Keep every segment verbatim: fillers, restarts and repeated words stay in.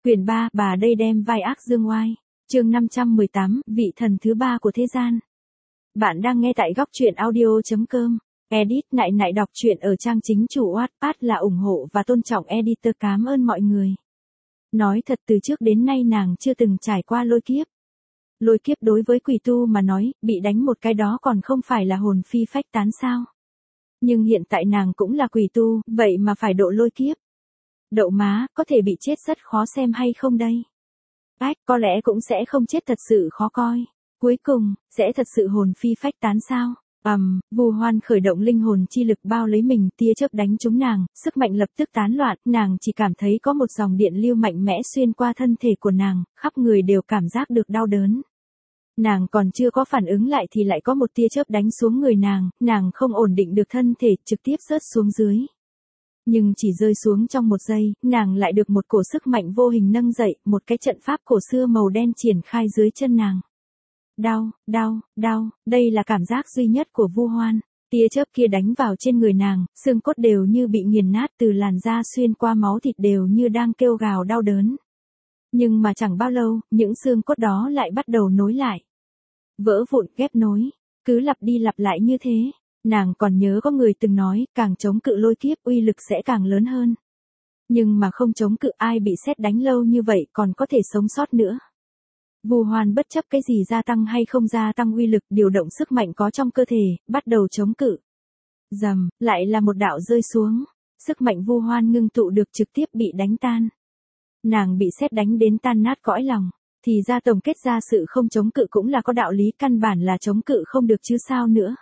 Quyển ba, bà đây đem vai ác dương oai. Chương năm trăm mười tám, vị thần thứ ba của thế gian. Bạn đang nghe tại góc truyện audio chấm com. Edit nại nại đọc truyện ở trang chính chủ Wattpad là ủng hộ và tôn trọng editor. Cảm ơn mọi người. Nói thật, từ trước đến nay nàng chưa từng trải qua lôi kiếp. Lôi kiếp đối với quỷ tu mà nói, bị đánh một cái đó còn không phải là hồn phi phách tán sao? Nhưng hiện tại nàng cũng là quỷ tu, vậy mà phải độ lôi kiếp. Đậu má, có thể bị chết rất khó xem hay không đây? Ách, có lẽ cũng sẽ không chết thật sự khó coi. Cuối cùng, sẽ thật sự hồn phi phách tán sao? Ầm, um, Vu Hoan khởi động linh hồn chi lực bao lấy mình, tia chớp đánh trúng nàng, sức mạnh lập tức tán loạn, nàng chỉ cảm thấy có một dòng điện lưu mạnh mẽ xuyên qua thân thể của nàng, khắp người đều cảm giác được đau đớn. Nàng còn chưa có phản ứng lại thì lại có một tia chớp đánh xuống người nàng, nàng không ổn định được thân thể, trực tiếp rớt xuống dưới. Nhưng chỉ rơi xuống trong một giây, nàng lại được một cổ sức mạnh vô hình nâng dậy, một cái trận pháp cổ xưa màu đen triển khai dưới chân nàng. Đau, đau, đau, đây là cảm giác duy nhất của Vu Hoan. Tia chớp kia đánh vào trên người nàng, xương cốt đều như bị nghiền nát, từ làn da xuyên qua máu thịt đều như đang kêu gào đau đớn. Nhưng mà chẳng bao lâu, những xương cốt đó lại bắt đầu nối lại. Vỡ vụn, ghép nối, cứ lặp đi lặp lại như thế. Nàng còn nhớ có người từng nói, càng chống cự lôi kiếp uy lực sẽ càng lớn hơn. Nhưng mà không chống cự, ai bị sét đánh lâu như vậy còn có thể sống sót nữa. Vu Hoan bất chấp cái gì gia tăng hay không gia tăng uy lực, điều động sức mạnh có trong cơ thể, bắt đầu chống cự. Rầm, lại là một đạo rơi xuống. Sức mạnh Vu Hoan ngưng tụ được trực tiếp bị đánh tan. Nàng bị sét đánh đến tan nát cõi lòng. Thì ra tổng kết ra sự không chống cự cũng là có đạo lý, căn bản là chống cự không được chứ sao nữa.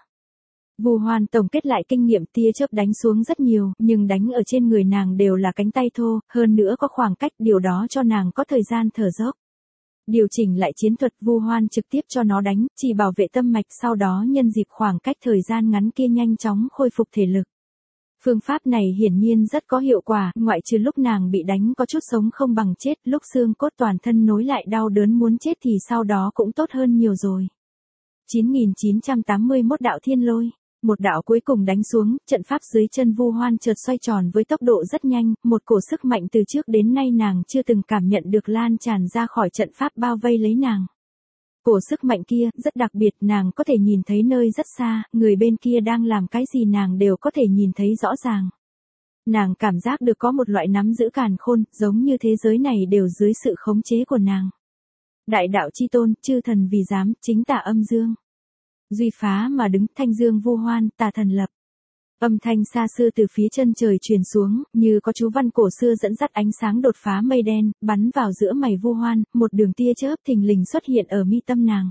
Vu Hoan tổng kết lại kinh nghiệm, tia chớp đánh xuống rất nhiều, nhưng đánh ở trên người nàng đều là cánh tay thô, hơn nữa có khoảng cách, điều đó cho nàng có thời gian thở dốc. Điều chỉnh lại chiến thuật, Vu Hoan trực tiếp cho nó đánh, chỉ bảo vệ tâm mạch, sau đó nhân dịp khoảng cách thời gian ngắn kia nhanh chóng khôi phục thể lực. Phương pháp này hiển nhiên rất có hiệu quả, ngoại trừ lúc nàng bị đánh có chút sống không bằng chết, lúc xương cốt toàn thân nối lại đau đớn muốn chết thì sau đó cũng tốt hơn nhiều rồi. chín nghìn chín trăm tám mươi mốt đạo thiên lôi. Một đạo cuối cùng đánh xuống, trận pháp dưới chân Vu Hoan chợt xoay tròn với tốc độ rất nhanh, một cổ sức mạnh từ trước đến nay nàng chưa từng cảm nhận được lan tràn ra khỏi trận pháp bao vây lấy nàng. Cổ sức mạnh kia rất đặc biệt, nàng có thể nhìn thấy nơi rất xa, người bên kia đang làm cái gì nàng đều có thể nhìn thấy rõ ràng. Nàng cảm giác được có một loại nắm giữ càn khôn, giống như thế giới này đều dưới sự khống chế của nàng. Đại đạo chi tôn, chư thần vì giám, chính tả âm dương. Duy phá mà đứng, thanh dương Vu Hoan, tà thần lập. Âm thanh xa xưa từ phía chân trời truyền xuống, như có chú văn cổ xưa dẫn dắt ánh sáng đột phá mây đen, bắn vào giữa mày Vu Hoan, một đường tia chớp thình lình xuất hiện ở mi tâm nàng.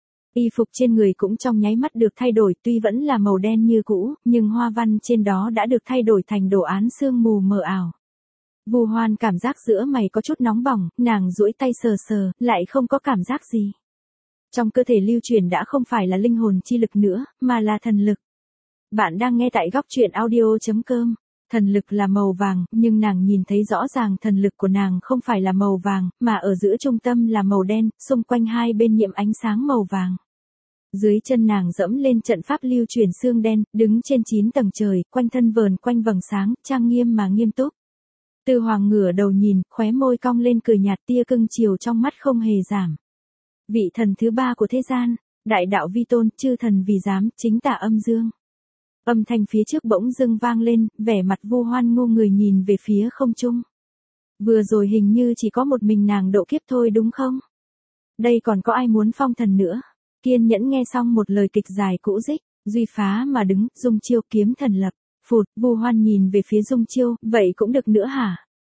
Y phục trên người cũng trong nháy mắt được thay đổi, tuy vẫn là màu đen như cũ, nhưng hoa văn trên đó đã được thay đổi thành đồ án sương mù mờ ảo. Vu Hoan cảm giác giữa mày có chút nóng bỏng, nàng duỗi tay sờ sờ, lại không có cảm giác gì. Trong cơ thể lưu truyền đã không phải là linh hồn chi lực nữa, mà là thần lực. Bạn đang nghe tại góc truyện audio chấm com. Thần lực là màu vàng, nhưng nàng nhìn thấy rõ ràng thần lực của nàng không phải là màu vàng, mà ở giữa trung tâm là màu đen, xung quanh hai bên nhiễm ánh sáng màu vàng. Dưới chân nàng dẫm lên trận pháp lưu truyền xương đen, đứng trên chín tầng trời, quanh thân vờn quanh vầng sáng, trang nghiêm mà nghiêm túc. Tư Hoàng ngửa đầu nhìn, khóe môi cong lên cười nhạt, tia cưng chiều trong mắt không hề giảm. Vị thần thứ ba của thế gian, đại đạo vi tôn, chư thần vì giám, chính tả âm dương. Âm thanh phía trước bỗng dưng vang lên, vẻ mặt Vu Hoan ngô người nhìn về phía không trung. Vừa rồi hình như chỉ có một mình nàng độ kiếp thôi đúng không? Đây còn có ai muốn phong thần nữa? Kiên nhẫn nghe xong một lời kịch dài cũ dích, duy phá mà đứng, dung chiêu kiếm thần lập. Phụt, Vu Hoan nhìn về phía dung chiêu, vậy cũng được nữa hả?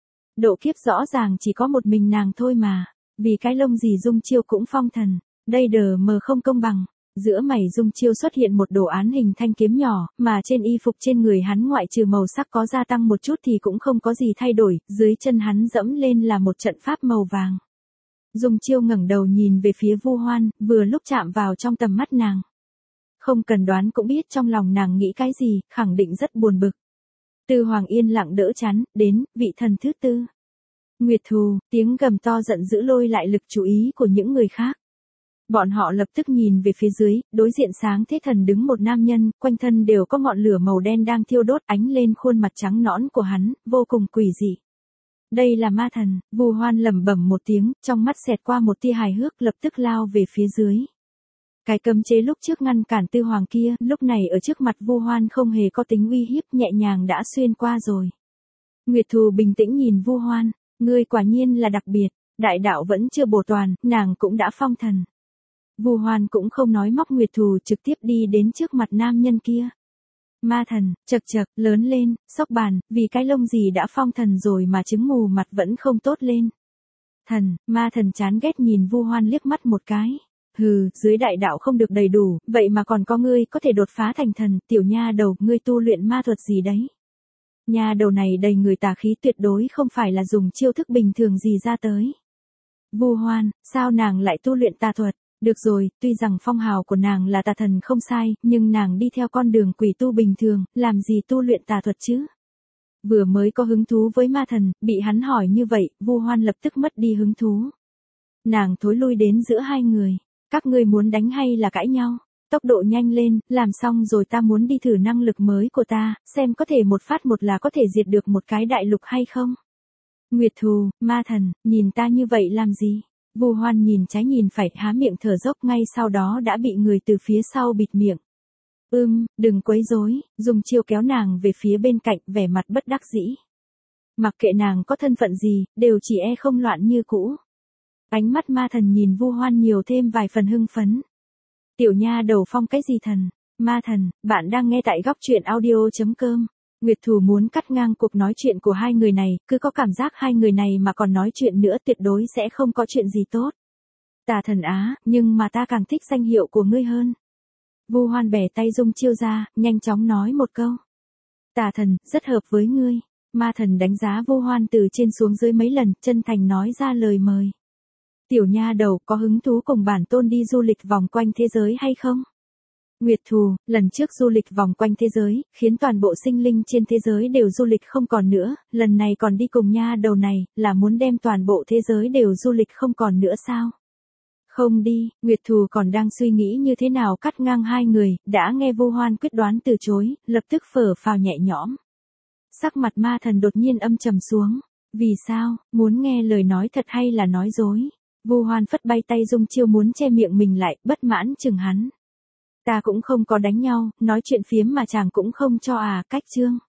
Độ kiếp rõ ràng chỉ có một mình nàng thôi mà. Vì cái lông gì dung chiêu cũng phong thần, đây đờ mờ không công bằng. Giữa mày dung chiêu xuất hiện một đồ án hình thanh kiếm nhỏ, mà trên y phục trên người hắn ngoại trừ màu sắc có gia tăng một chút thì cũng không có gì thay đổi, dưới chân hắn dẫm lên là một trận pháp màu vàng. Dung chiêu ngẩng đầu nhìn về phía Vu Hoan, vừa lúc chạm vào trong tầm mắt nàng. Không cần đoán cũng biết trong lòng nàng nghĩ cái gì, khẳng định rất buồn bực. Tư Hoàng yên lặng đỡ chắn, đến, vị thần thứ tư. Nguyệt thù, tiếng gầm to giận dữ lôi lại lực chú ý của những người khác. Bọn họ lập tức nhìn về phía dưới, đối diện sáng thế thần đứng một nam nhân, quanh thân đều có ngọn lửa màu đen đang thiêu đốt, ánh lên khuôn mặt trắng nõn của hắn, vô cùng quỷ dị. Đây là ma thần, Vu Hoan lẩm bẩm một tiếng, trong mắt xẹt qua một tia hài hước, lập tức lao về phía dưới. Cái cấm chế lúc trước ngăn cản Tư Hoàng kia, lúc này ở trước mặt Vu Hoan không hề có tính uy hiếp, nhẹ nhàng đã xuyên qua rồi. Nguyệt Thù bình tĩnh nhìn Vu Hoan, ngươi quả nhiên là đặc biệt, đại đạo vẫn chưa bổ toàn, nàng cũng đã phong thần. Vu Hoan cũng không nói móc Nguyệt Thù, trực tiếp đi đến trước mặt nam nhân kia. Ma thần, chật chật, lớn lên, sóc bàn, vì cái lông gì đã phong thần rồi mà trứng mù mặt vẫn không tốt lên. Thần, ma thần chán ghét nhìn Vu Hoan liếc mắt một cái. Hừ, dưới đại đạo không được đầy đủ, vậy mà còn có ngươi có thể đột phá thành thần, tiểu nha đầu, ngươi tu luyện ma thuật gì đấy? Nha đầu này đầy người tà khí, tuyệt đối không phải là dùng chiêu thức bình thường gì ra tới. Vu Hoan, sao nàng lại tu luyện tà thuật? Được rồi, tuy rằng phong hào của nàng là tà thần không sai, nhưng nàng đi theo con đường quỷ tu bình thường, làm gì tu luyện tà thuật chứ? Vừa mới có hứng thú với ma thần, bị hắn hỏi như vậy, Vu Hoan lập tức mất đi hứng thú. Nàng thối lui đến giữa hai người. Các ngươi muốn đánh hay là cãi nhau? Tốc độ nhanh lên, làm xong rồi ta muốn đi thử năng lực mới của ta, xem có thể một phát một là có thể diệt được một cái đại lục hay không? Nguyệt Thù, ma thần, nhìn ta như vậy làm gì? Vu Hoan nhìn trái nhìn phải, há miệng thở dốc, ngay sau đó đã bị người từ phía sau bịt miệng. Ưm, đừng quấy rối, dùng chiêu kéo nàng về phía bên cạnh, vẻ mặt bất đắc dĩ. Mặc kệ nàng có thân phận gì, đều chỉ e không loạn như cũ. Ánh mắt ma thần nhìn Vu Hoan nhiều thêm vài phần hưng phấn. Tiểu nha đầu phong cái gì thần? Ma thần, bạn đang nghe tại góc truyện audio chấm com. Nguyệt Thù muốn cắt ngang cuộc nói chuyện của hai người này, cứ có cảm giác hai người này mà còn nói chuyện nữa tuyệt đối sẽ không có chuyện gì tốt. Tà thần á, nhưng mà ta càng thích danh hiệu của ngươi hơn. Vu Hoan bẻ tay dung chiêu ra, nhanh chóng nói một câu. Tà thần, rất hợp với ngươi. Ma thần đánh giá Vu Hoan từ trên xuống dưới mấy lần, chân thành nói ra lời mời. Tiểu nha đầu, có hứng thú cùng bản tôn đi du lịch vòng quanh thế giới hay không? Nguyệt Thù, lần trước du lịch vòng quanh thế giới, khiến toàn bộ sinh linh trên thế giới đều du lịch không còn nữa, lần này còn đi cùng nha đầu này, là muốn đem toàn bộ thế giới đều du lịch không còn nữa sao? Không đi, Nguyệt Thù còn đang suy nghĩ như thế nào cắt ngang hai người, đã nghe Vu Hoan quyết đoán từ chối, lập tức phở phào nhẹ nhõm. Sắc mặt ma thần đột nhiên âm trầm xuống. Vì sao, muốn nghe lời nói thật hay là nói dối? Vu Hoan phất bay tay dung chiêu muốn che miệng mình lại, bất mãn chừng hắn. Ta cũng không có đánh nhau, nói chuyện phiếm mà chàng cũng không cho à, cách chương.